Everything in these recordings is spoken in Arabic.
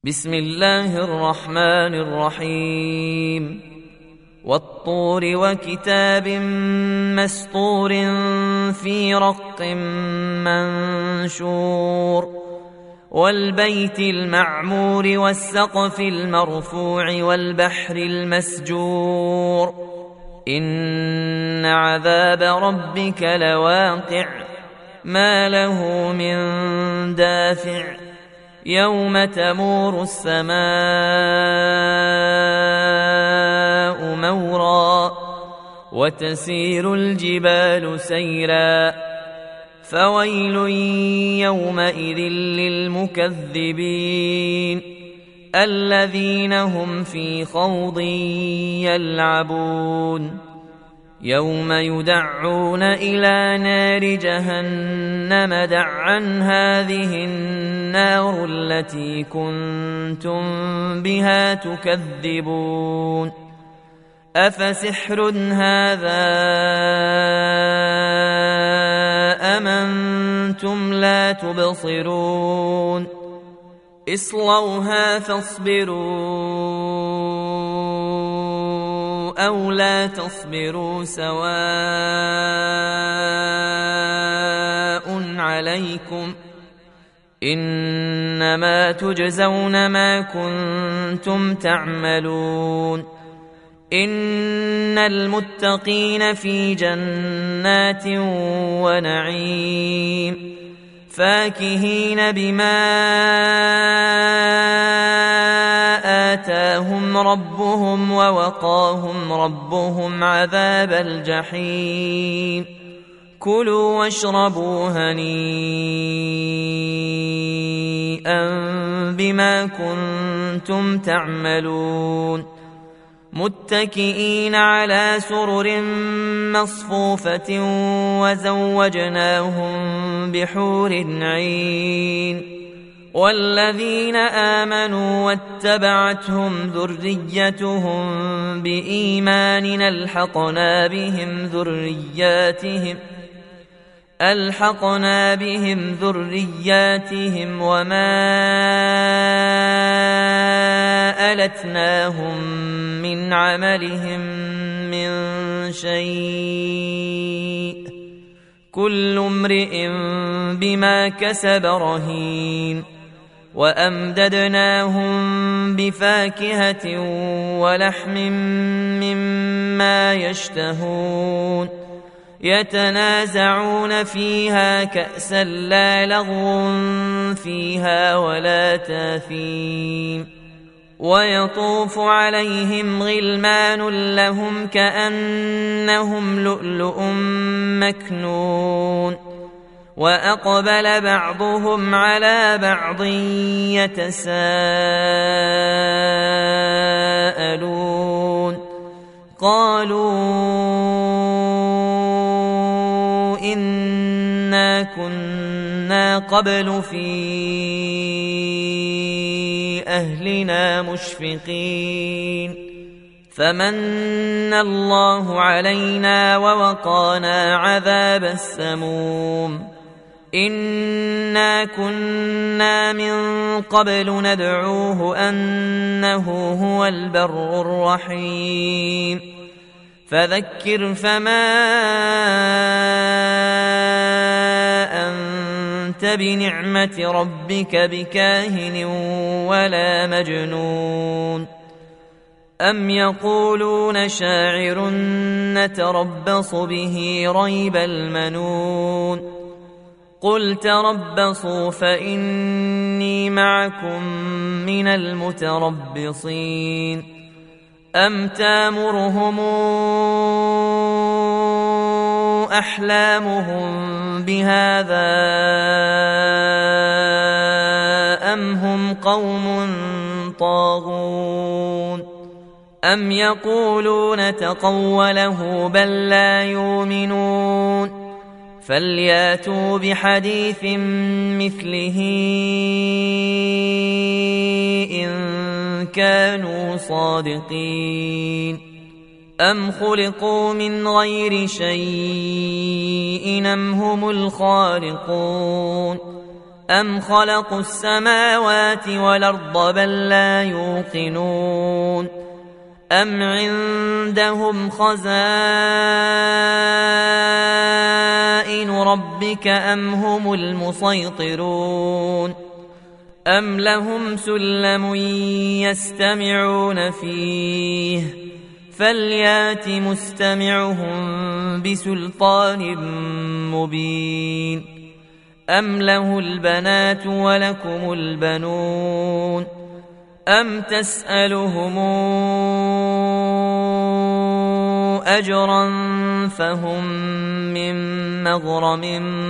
بسم الله الرحمن الرحيم والطور وكتاب مسطور في رق منشور والبيت المعمور والسقف المرفوع والبحر المسجور إن عذاب ربك لواقع ما له من دافع يوم تمور السماء مورا وتسير الجبال سيرا فويل يومئذ للمكذبين الذين هم في خوض يلعبون يوم يدعون إلى نار جهنم دعا هذه النار التي كنتم بها تكذبون أفسحر هذا أم أنتم لا تبصرون اصلوها فاصبروا أو لا تصبروا سواء عليكم إنما تجزون ما كنتم تعملون إن المتقين في جنات ونعيم فاكهين بما آتاهم ربهم ووقاهم ربهم عذاب الجحيم كلوا واشربوا هنيئا بما كنتم تعملون متكئين على سرر مصفوفة وزوجناهم بحور عين والذين آمنوا واتبعتهم ذريتهم بإيمان ألحقنا بهم ذرياتهم وما ألتناهم من عملهم من شيء كل امرئ بما كسب رهين وأمددناهم بفاكهة ولحم مما يشتهون يتنازعون فيها كأسا لا لغو فيها ولا تاثيم ويطوف عليهم غلمان لهم كأنهم لؤلؤ مكنون وأقبل بعضهم على بعض يتساءلون قالوا إنا كنا قبل في أهلنا مشفقين فمن الله علينا ووقانا عذاب السموم إنا كنا من قبل ندعوه أنه هو البر الرحيم فذكر فما أنت بنعمة ربك بكاهن ولا مجنون أم يقولون شاعر نتربص به ريب المنون قل تربصوا فإني معكم من المتربصين أم تامرهم أحلامهم بهذا أم هم قوم طاغون أم يقولون تقوله بل لا يؤمنون فلياتوا بحديث مثله إن كانوا صادقين أم خلقوا من غير شيء أم هم الخالقون أم خلقوا السماوات والأرض بل لا يوقنون أم عندهم خزائن ربك أم هم المسيطرون أم لهم سلم يستمعون فيه فليات مستمعهم بسلطان مبين أم له البنات ولكم البنون أم تسألهم أجرا فهم من مغرم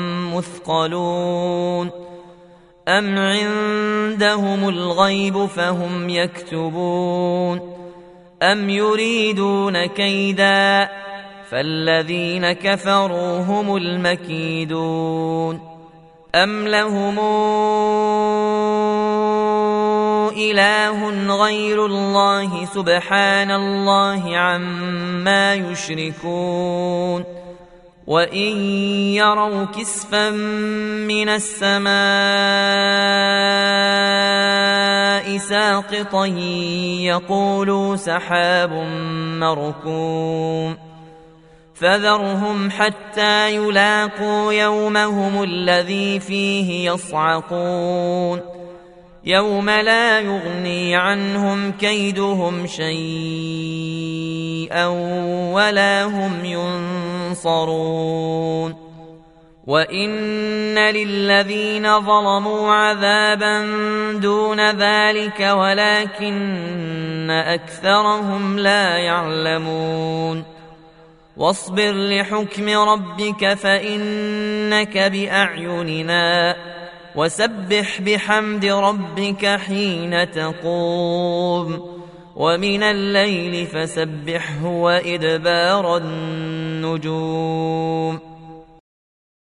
مثقلون أم عندهم الغيب فهم يكتبون أم يريدون كيدا فالذين كفروا هم المكيدون أم لهم إله غير الله سبحان الله عما يشركون وإن يروا كسفا من السماء ساقطا يقولوا سحاب مركوم فذرهم حتى يلاقوا يومهم الذي فيه يصعقون يوم لا يغني عنهم كيدهم شيئا ولا هم ينصرون وإن للذين ظلموا عذابا دون ذلك ولكن أكثرهم لا يعلمون واصبر لحكم ربك فإنك بأعيننا وسبح بحمد ربك حين تقوم ومن الليل فسبحه وإدبار النجوم